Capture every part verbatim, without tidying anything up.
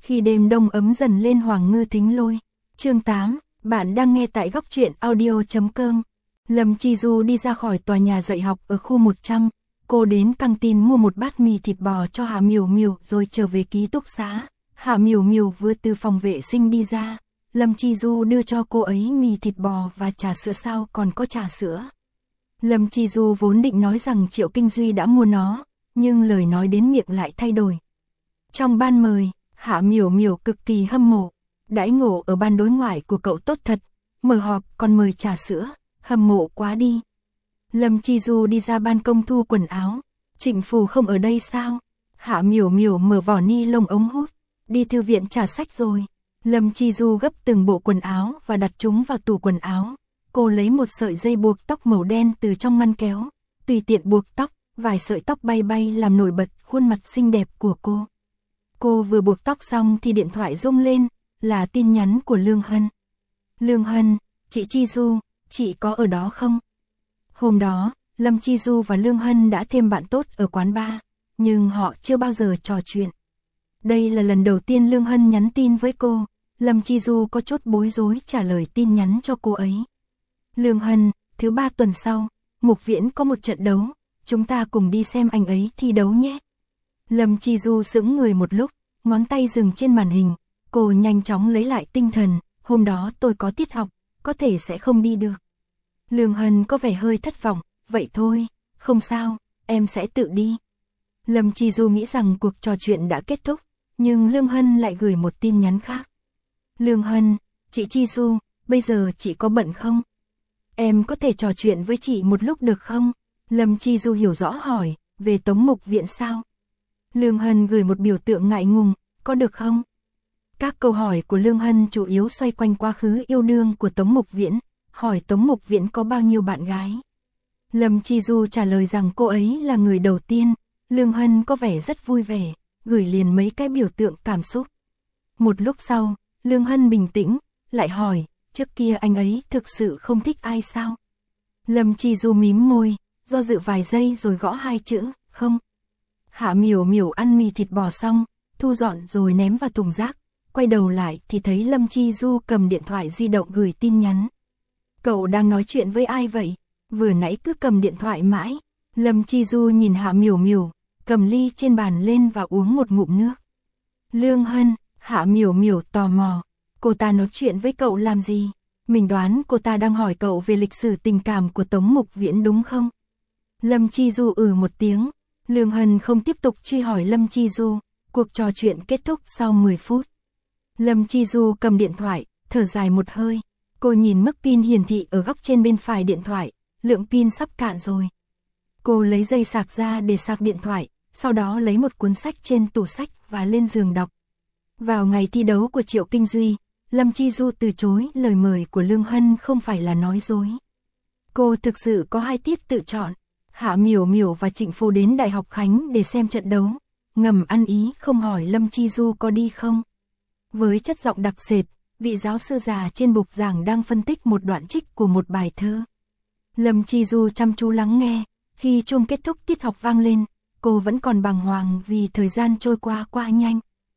Khi đêm đông ấm dần lên Hoàng Ngư Thính Lôi. Chương tám, bạn đang nghe tại góc truyện audio chấm com. Lâm Chi Du đi ra khỏi tòa nhà dạy học ở khu một trăm, cô đến căng tin mua một bát mì thịt bò cho Hạ Miểu Miểu rồi trở về ký túc xá. Hạ Miểu Miểu vừa từ phòng vệ sinh đi ra, Lâm Chi Du đưa cho cô ấy mì thịt bò và trà sữa, sao còn có trà sữa. Lâm Chi Du vốn định nói rằng Triệu Kinh Duy đã mua nó, nhưng lời nói đến miệng lại thay đổi. Trong ban mời, Hạ Miểu Miểu cực kỳ hâm mộ, đãi ngộ ở ban đối ngoại của cậu tốt thật, mở họp còn mời trà sữa, hâm mộ quá đi. Lâm Chi Du đi ra ban công thu quần áo, Trịnh Phù không ở đây sao? Hạ Miểu Miểu mở vỏ ni lông ống hút, đi thư viện trả sách rồi. Lâm Chi Du gấp từng bộ quần áo và đặt chúng vào tủ quần áo. Cô lấy một sợi dây buộc tóc màu đen từ trong ngăn kéo, tùy tiện buộc tóc, vài sợi tóc bay bay làm nổi bật khuôn mặt xinh đẹp của cô. Cô vừa buộc tóc xong thì điện thoại rung lên, là tin nhắn của Lương Hân. Lương Hân, chị Chi Du, chị có ở đó không? Hôm đó, Lâm Chi Du và Lương Hân đã thêm bạn tốt ở quán bar, nhưng họ chưa bao giờ trò chuyện. Đây là lần đầu tiên Lương Hân nhắn tin với cô, Lâm Chi Du có chút bối rối trả lời tin nhắn cho cô ấy. Lương Hân, thứ ba tuần sau, Mục Viễn có một trận đấu, chúng ta cùng đi xem anh ấy thi đấu nhé. Lâm Chi Du sững người một lúc, ngón tay dừng trên màn hình, cô nhanh chóng lấy lại tinh thần, hôm đó tôi có tiết học, có thể sẽ không đi được. Lương Hân có vẻ hơi thất vọng, vậy thôi, không sao, em sẽ tự đi. Lâm Chi Du nghĩ rằng cuộc trò chuyện đã kết thúc, nhưng Lương Hân lại gửi một tin nhắn khác. Lương Hân, chị Chi Du, bây giờ chị có bận không? Em có thể trò chuyện với chị một lúc được không? Lâm Chi Du hiểu rõ hỏi, về Tống Mục Viễn sao? Lương Hân gửi một biểu tượng ngại ngùng, có được không? Các câu hỏi của Lương Hân chủ yếu xoay quanh quá khứ yêu đương của Tống Mục Viễn, hỏi Tống Mục Viễn có bao nhiêu bạn gái. Lâm Chi Du trả lời rằng cô ấy là người đầu tiên, Lương Hân có vẻ rất vui vẻ, gửi liền mấy cái biểu tượng cảm xúc. Một lúc sau, Lương Hân bình tĩnh, lại hỏi, trước kia anh ấy thực sự không thích ai sao? Lâm Chi Du mím môi, do dự vài giây rồi gõ hai chữ, không. Hạ Miểu Miểu ăn mì thịt bò xong, thu dọn rồi ném vào thùng rác, quay đầu lại thì thấy Lâm Chi Du cầm điện thoại di động gửi tin nhắn. Cậu đang nói chuyện với ai vậy? Vừa nãy cứ cầm điện thoại mãi. Lâm Chi Du nhìn Hạ Miểu Miểu, cầm ly trên bàn lên và uống một ngụm nước. Lương Hân, Hạ Miểu Miểu tò mò, cô ta nói chuyện với cậu làm gì? Mình đoán cô ta đang hỏi cậu về lịch sử tình cảm của Tống Mục Viễn đúng không? Lâm Chi Du ừ một tiếng, Lương Hân không tiếp tục truy hỏi Lâm Chi Du, cuộc trò chuyện kết thúc sau mười phút. Lâm Chi Du cầm điện thoại, thở dài một hơi, cô nhìn mức pin hiển thị ở góc trên bên phải điện thoại, lượng pin sắp cạn rồi. Cô lấy dây sạc ra để sạc điện thoại, sau đó lấy một cuốn sách trên tủ sách và lên giường đọc. Vào ngày thi đấu của Triệu Kinh Duy, Lâm Chi Du từ chối lời mời của Lương Hân không phải là nói dối. Cô thực sự có hai tiết tự chọn, Hạ Miểu Miểu và Trịnh Phù đến Đại học Khánh để xem trận đấu, ngầm ăn ý không hỏi Lâm Chi Du có đi không. Với chất giọng đặc sệt, vị giáo sư già trên bục giảng đang phân tích một đoạn trích của một bài thơ. Lâm Chi Du chăm chú lắng nghe, khi chuông kết thúc tiết học vang lên, cô vẫn còn bàng hoàng vì thời gian trôi qua quá nhanh.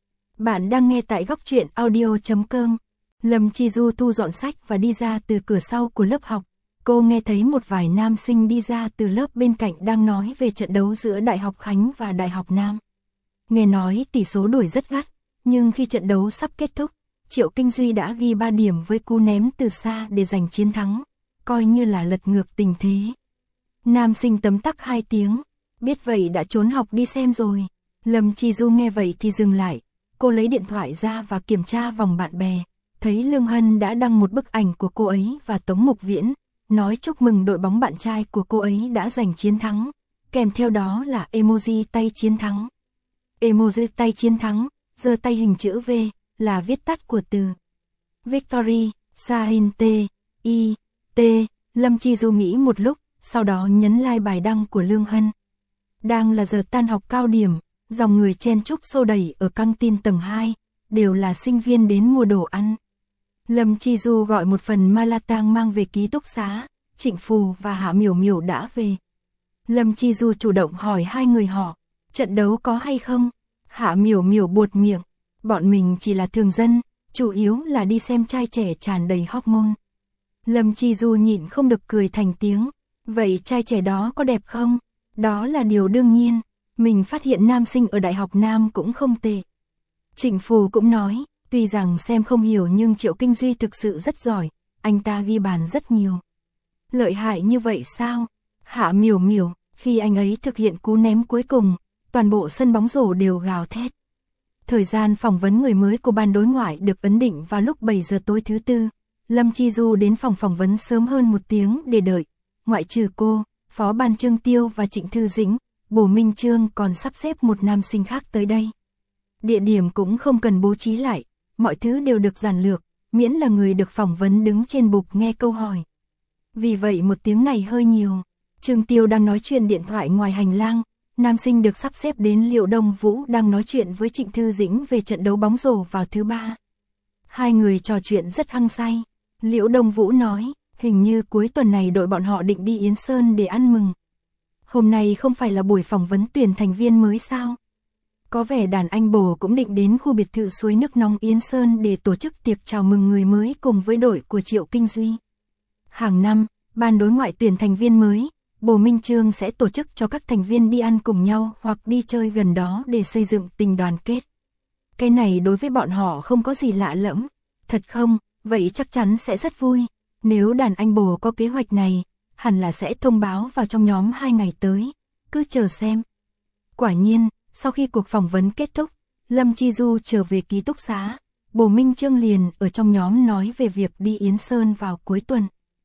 Bạn đang nghe tại góc truyện audio chấm com. Lâm Chi Du thu dọn sách và đi ra từ cửa sau của lớp học. Cô nghe thấy một vài nam sinh đi ra từ lớp bên cạnh đang nói về trận đấu giữa Đại học Khánh và Đại học Nam. Nghe nói tỷ số đuổi rất gắt, nhưng khi trận đấu sắp kết thúc, Triệu Kinh Duy đã ghi ba điểm với cú ném từ xa để giành chiến thắng, coi như là lật ngược tình thế. Nam sinh tấm tắc hai tiếng, biết vậy đã trốn học đi xem rồi. Lâm Chi Du nghe vậy thì dừng lại, cô lấy điện thoại ra và kiểm tra vòng bạn bè, thấy Lương Hân đã đăng một bức ảnh của cô ấy và Tống Mục Viễn, nói chúc mừng đội bóng bạn trai của cô ấy đã giành chiến thắng, kèm theo đó là emoji tay chiến thắng. Emoji tay chiến thắng, giơ tay hình chữ V, là viết tắt của từ Victory, Sahin T, I, T. Lâm Chi Du nghĩ một lúc, sau đó nhấn like bài đăng của Lương Hân. Đang là giờ tan học cao điểm, dòng người chen chúc xô đẩy ở căng tin tầng hai, đều là sinh viên đến mua đồ ăn. Lâm Chi Du gọi một phần Malatang mang về ký túc xá, Trịnh Phù và Hạ Miểu Miểu đã về. Lâm Chi Du chủ động hỏi hai người họ, trận đấu có hay không? Hạ Miểu Miểu buột miệng, bọn mình chỉ là thường dân, chủ yếu là đi xem trai trẻ tràn đầy hormone. Lâm Chi Du nhịn không được cười thành tiếng, vậy trai trẻ đó có đẹp không? Đó là điều đương nhiên, mình phát hiện nam sinh ở Đại học Nam cũng không tệ. Trịnh Phù cũng nói, tuy rằng xem không hiểu nhưng Triệu Kinh Duy thực sự rất giỏi, anh ta ghi bàn rất nhiều. Lợi hại như vậy sao? Hạ Miểu Miểu, khi anh ấy thực hiện cú ném cuối cùng, toàn bộ sân bóng rổ đều gào thét. Thời gian phỏng vấn người mới của ban đối ngoại được ấn định vào lúc bảy giờ tối thứ tư. Lâm Chi Du đến phòng phỏng vấn sớm hơn một tiếng để đợi. Ngoại trừ cô, Phó ban Trương Tiêu và Trịnh Thư Dĩnh, Bồ Minh Chương còn sắp xếp một nam sinh khác tới đây. Địa điểm cũng không cần bố trí lại, mọi thứ đều được giản lược, miễn là người được phỏng vấn đứng trên bục nghe câu hỏi. Vì vậy một tiếng này hơi nhiều. Trương Tiêu đang nói chuyện điện thoại ngoài hành lang, nam sinh được sắp xếp đến Liệu Đông Vũ đang nói chuyện với Trịnh Thư Dĩnh về trận đấu bóng rổ vào thứ ba. Hai người trò chuyện rất hăng say. Liễu Đông Vũ nói, hình như cuối tuần này đội bọn họ định đi Yến Sơn để ăn mừng. Hôm nay không phải là buổi phỏng vấn tuyển thành viên mới sao? Có vẻ đàn anh Bồ cũng định đến khu biệt thự suối nước nóng Yến Sơn để tổ chức tiệc chào mừng người mới cùng với đội của Triệu Kinh Duy. Hàng năm, ban đối ngoại tuyển thành viên mới, Bồ Minh Chương sẽ tổ chức cho các thành viên đi ăn cùng nhau hoặc đi chơi gần đó để xây dựng tình đoàn kết. Cái này đối với bọn họ không có gì lạ lẫm. Thật không? Vậy chắc chắn sẽ rất vui. Nếu đàn anh Bồ có kế hoạch này, hẳn là sẽ thông báo vào trong nhóm hai ngày tới. Cứ chờ xem. Quả nhiên, sau khi cuộc phỏng vấn kết thúc, Lâm Chi Du trở về ký túc xá. Bồ Minh Chương liền ở trong nhóm nói về việc đi Yến Sơn vào cuối tuần.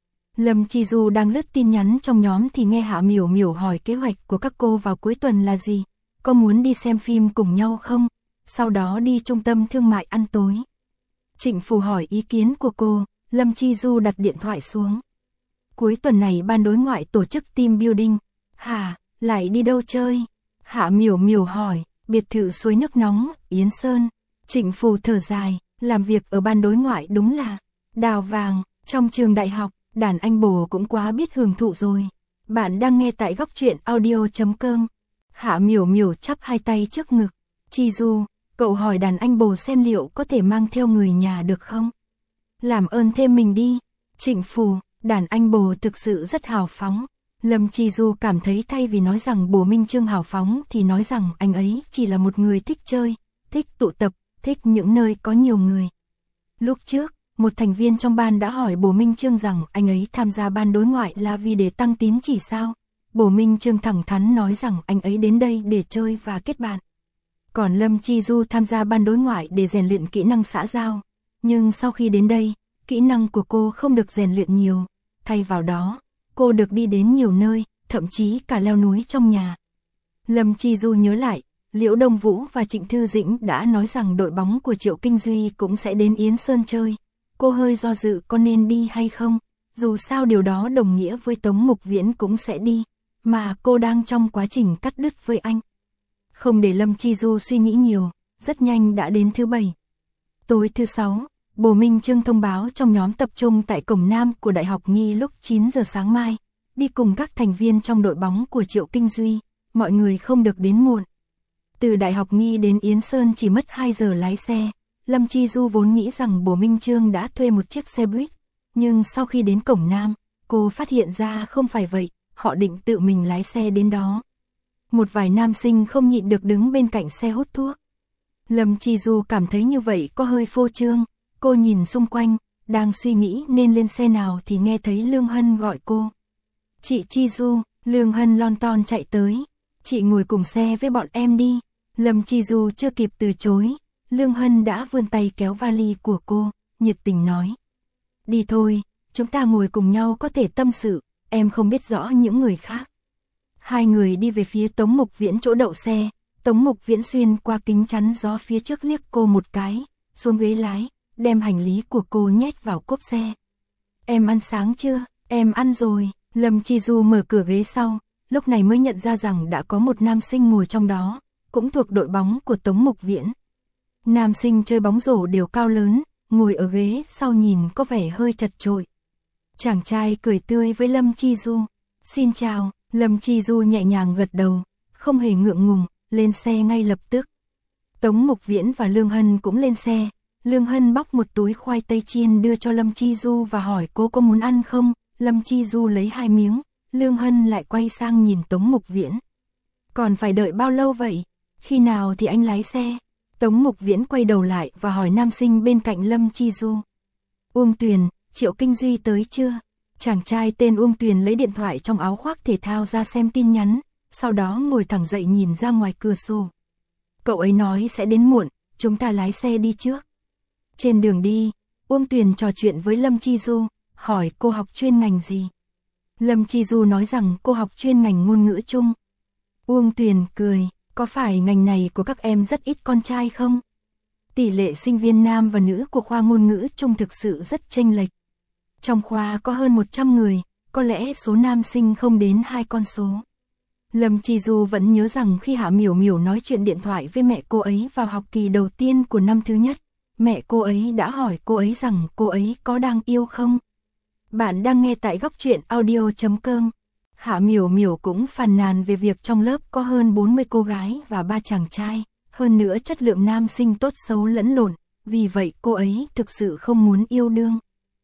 Lâm Chi Du đang lướt tin nhắn trong nhóm thì nghe Hạ Miểu Miểu hỏi kế hoạch của các cô vào cuối tuần là gì. Có muốn đi xem phim cùng nhau không? Sau đó đi trung tâm thương mại ăn tối. Trịnh Phù hỏi ý kiến của cô, Lâm Chi Du đặt điện thoại xuống. Cuối tuần này ban đối ngoại tổ chức team building. Hả, lại đi đâu chơi? Hạ Miểu Miểu hỏi, biệt thự suối nước nóng, Yến Sơn. Trịnh Phù thở dài, làm việc ở ban đối ngoại đúng là đào vàng, trong trường đại học, đàn anh Bồ cũng quá biết hưởng thụ rồi. Bạn đang nghe tại góc truyện audio chấm com. Hạ Miểu Miểu chắp hai tay trước ngực. Chi Du, cậu hỏi đàn anh Bồ xem liệu có thể mang theo người nhà được không? Làm ơn thêm mình đi. Trịnh Phù, đàn anh Bồ thực sự rất hào phóng. Lâm Chi Du cảm thấy thay vì nói rằng Bồ Minh Chương hào phóng thì nói rằng anh ấy chỉ là một người thích chơi, thích tụ tập, thích những nơi có nhiều người. Lúc trước, một thành viên trong ban đã hỏi Bồ Minh Chương rằng anh ấy tham gia ban đối ngoại là vì để tăng tín chỉ sao. Bồ Minh Chương thẳng thắn nói rằng anh ấy đến đây để chơi và kết bạn. Còn Lâm Chi Du tham gia ban đối ngoại để rèn luyện kỹ năng xã giao. Nhưng sau khi đến đây, kỹ năng của cô không được rèn luyện nhiều. Thay vào đó, cô được đi đến nhiều nơi, thậm chí cả leo núi trong nhà. Lâm Chi Du nhớ lại, Liễu Đông Vũ và Trịnh Thư Dĩnh đã nói rằng đội bóng của Triệu Kinh Duy cũng sẽ đến Yến Sơn chơi. Cô hơi do dự có nên đi hay không, dù sao điều đó đồng nghĩa với Tống Mục Viễn cũng sẽ đi, mà cô đang trong quá trình cắt đứt với anh. Không để Lâm Chi Du suy nghĩ nhiều, rất nhanh đã đến thứ bảy. Tối thứ sáu, Bồ Minh Chương thông báo trong nhóm tập trung tại cổng Nam của Đại học Nghi lúc chín giờ sáng mai, đi cùng các thành viên trong đội bóng của Triệu Kinh Duy, mọi người không được đến muộn. Từ Đại học Nghi đến Yến Sơn chỉ mất hai giờ lái xe. Lâm Chi Du vốn nghĩ rằng Bồ Minh Chương đã thuê một chiếc xe buýt, nhưng sau khi đến cổng Nam, cô phát hiện ra không phải vậy, họ định tự mình lái xe đến đó. Một vài nam sinh không nhịn được đứng bên cạnh xe hút thuốc. Lâm Chi Du cảm thấy như vậy có hơi phô trương, cô nhìn xung quanh, đang suy nghĩ nên lên xe nào thì nghe thấy Lương Hân gọi cô. Chị Chi Du, Lương Hân lon ton chạy tới, chị ngồi cùng xe với bọn em đi. Lâm Chi Du chưa kịp từ chối. Lương Hân đã vươn tay kéo vali của cô, nhiệt tình nói. Đi thôi, chúng ta ngồi cùng nhau có thể tâm sự, em không biết rõ những người khác. Hai người đi về phía Tống Mục Viễn chỗ đậu xe, Tống Mục Viễn xuyên qua kính chắn gió phía trước liếc cô một cái, xuống ghế lái, đem hành lý của cô nhét vào cốp xe. Em ăn sáng chưa? Em ăn rồi. Lâm Chi Du mở cửa ghế sau, lúc này mới nhận ra rằng đã có một nam sinh ngồi trong đó, cũng thuộc đội bóng của Tống Mục Viễn. Nam sinh chơi bóng rổ đều cao lớn, ngồi ở ghế sau nhìn có vẻ hơi chật chội. Chàng trai cười tươi với Lâm Chi Du. Xin chào, Lâm Chi Du nhẹ nhàng gật đầu, không hề ngượng ngùng, lên xe ngay lập tức. Tống Mục Viễn và Lương Hân cũng lên xe. Lương Hân bóc một túi khoai tây chiên đưa cho Lâm Chi Du và hỏi cô có muốn ăn không. Lâm Chi Du lấy hai miếng, Lương Hân lại quay sang nhìn Tống Mục Viễn. Còn phải đợi bao lâu vậy? Khi nào thì anh lái xe? Tống Mục Viễn quay đầu lại và hỏi nam sinh bên cạnh Lâm Chi Du. Uông Tuyền, Triệu Kinh Duy tới chưa? Chàng trai tên Uông Tuyền lấy điện thoại trong áo khoác thể thao ra xem tin nhắn, sau đó ngồi thẳng dậy nhìn ra ngoài cửa sổ. Cậu ấy nói sẽ đến muộn, chúng ta lái xe đi trước. Trên đường đi, Uông Tuyền trò chuyện với Lâm Chi Du, hỏi cô học chuyên ngành gì. Lâm Chi Du nói rằng cô học chuyên ngành ngôn ngữ Trung. Uông Tuyền cười, có phải ngành này của các em rất ít con trai không? Tỷ lệ sinh viên nam và nữ của khoa ngôn ngữ Trung thực sự rất chênh lệch. Trong khoa có hơn một trăm người, có lẽ số nam sinh không đến hai con số. Lâm Chi Du vẫn nhớ rằng khi Hạ Miểu Miểu nói chuyện điện thoại với mẹ cô ấy vào học kỳ đầu tiên của năm thứ nhất, mẹ cô ấy đã hỏi cô ấy rằng cô ấy có đang yêu không? Bạn đang nghe tại góc truyện audio chấm com. Hạ Miểu Miểu cũng phàn nàn về việc trong lớp có hơn bốn mươi cô gái và ba chàng trai, hơn nữa chất lượng nam sinh tốt xấu lẫn lộn, vì vậy cô ấy thực sự không muốn yêu đương.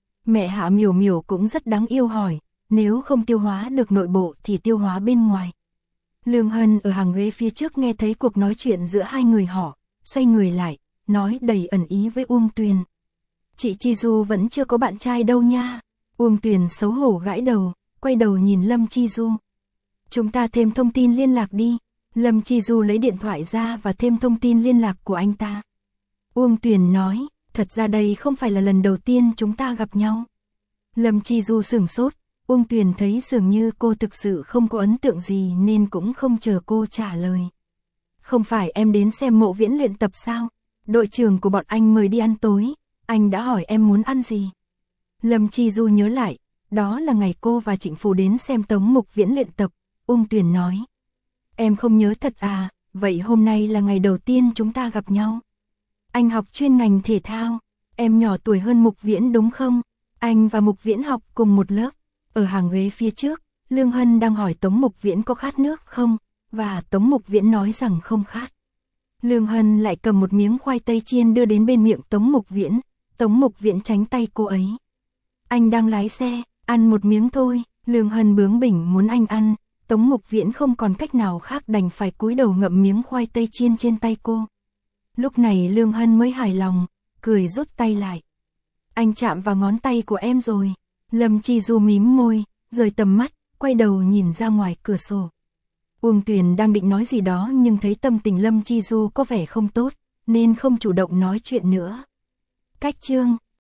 Mẹ Hạ Miểu Miểu cũng rất đáng yêu hỏi, nếu không tiêu hóa được nội bộ thì tiêu hóa bên ngoài. Lương Hân ở hàng ghế phía trước nghe thấy cuộc nói chuyện giữa hai người họ, xoay người lại, nói đầy ẩn ý với Uông Tuyền. Chị Chi Du vẫn chưa có bạn trai đâu nha. Uông Tuyền xấu hổ gãi đầu, quay đầu nhìn Lâm Chi Du. Chúng ta thêm thông tin liên lạc đi. Lâm Chi Du lấy điện thoại ra và thêm thông tin liên lạc của anh ta. Uông Tuyền nói, thật ra đây không phải là lần đầu tiên chúng ta gặp nhau. Lâm Chi Du sửng sốt, Uông Tuyền thấy dường như cô thực sự không có ấn tượng gì nên cũng không chờ cô trả lời. Không phải em đến xem Mộ Viễn luyện tập sao? Đội trưởng của bọn anh mời đi ăn tối, anh đã hỏi em muốn ăn gì? Lâm Chi Du nhớ lại, đó là ngày cô và Trịnh Phù đến xem Tống Mục Viễn luyện tập. Uông Tuyền nói, em không nhớ thật à, vậy hôm nay là ngày đầu tiên chúng ta gặp nhau. Anh học chuyên ngành thể thao, em nhỏ tuổi hơn Mục Viễn đúng không? Anh và Mục Viễn học cùng một lớp. Ở hàng ghế phía trước, Lương Hân đang hỏi Tống Mục Viễn có khát nước không, và Tống Mục Viễn nói rằng không khát. Lương Hân lại cầm một miếng khoai tây chiên đưa đến bên miệng Tống Mục Viễn, Tống Mục Viễn tránh tay cô ấy. Anh đang lái xe, ăn một miếng thôi. Lương Hân bướng bỉnh muốn anh ăn, Tống Mục Viễn không còn cách nào khác đành phải cúi đầu ngậm miếng khoai tây chiên trên tay cô. Lúc này Lương Hân mới hài lòng, cười rút tay lại. Anh chạm vào ngón tay của em rồi. Lâm Chi Du mím môi, rời tầm mắt, quay đầu nhìn ra ngoài cửa sổ. Uông Tuyền đang định nói gì đó nhưng thấy tâm tình Lâm Chi Du có vẻ không tốt, nên không chủ động nói chuyện nữa. Cách chương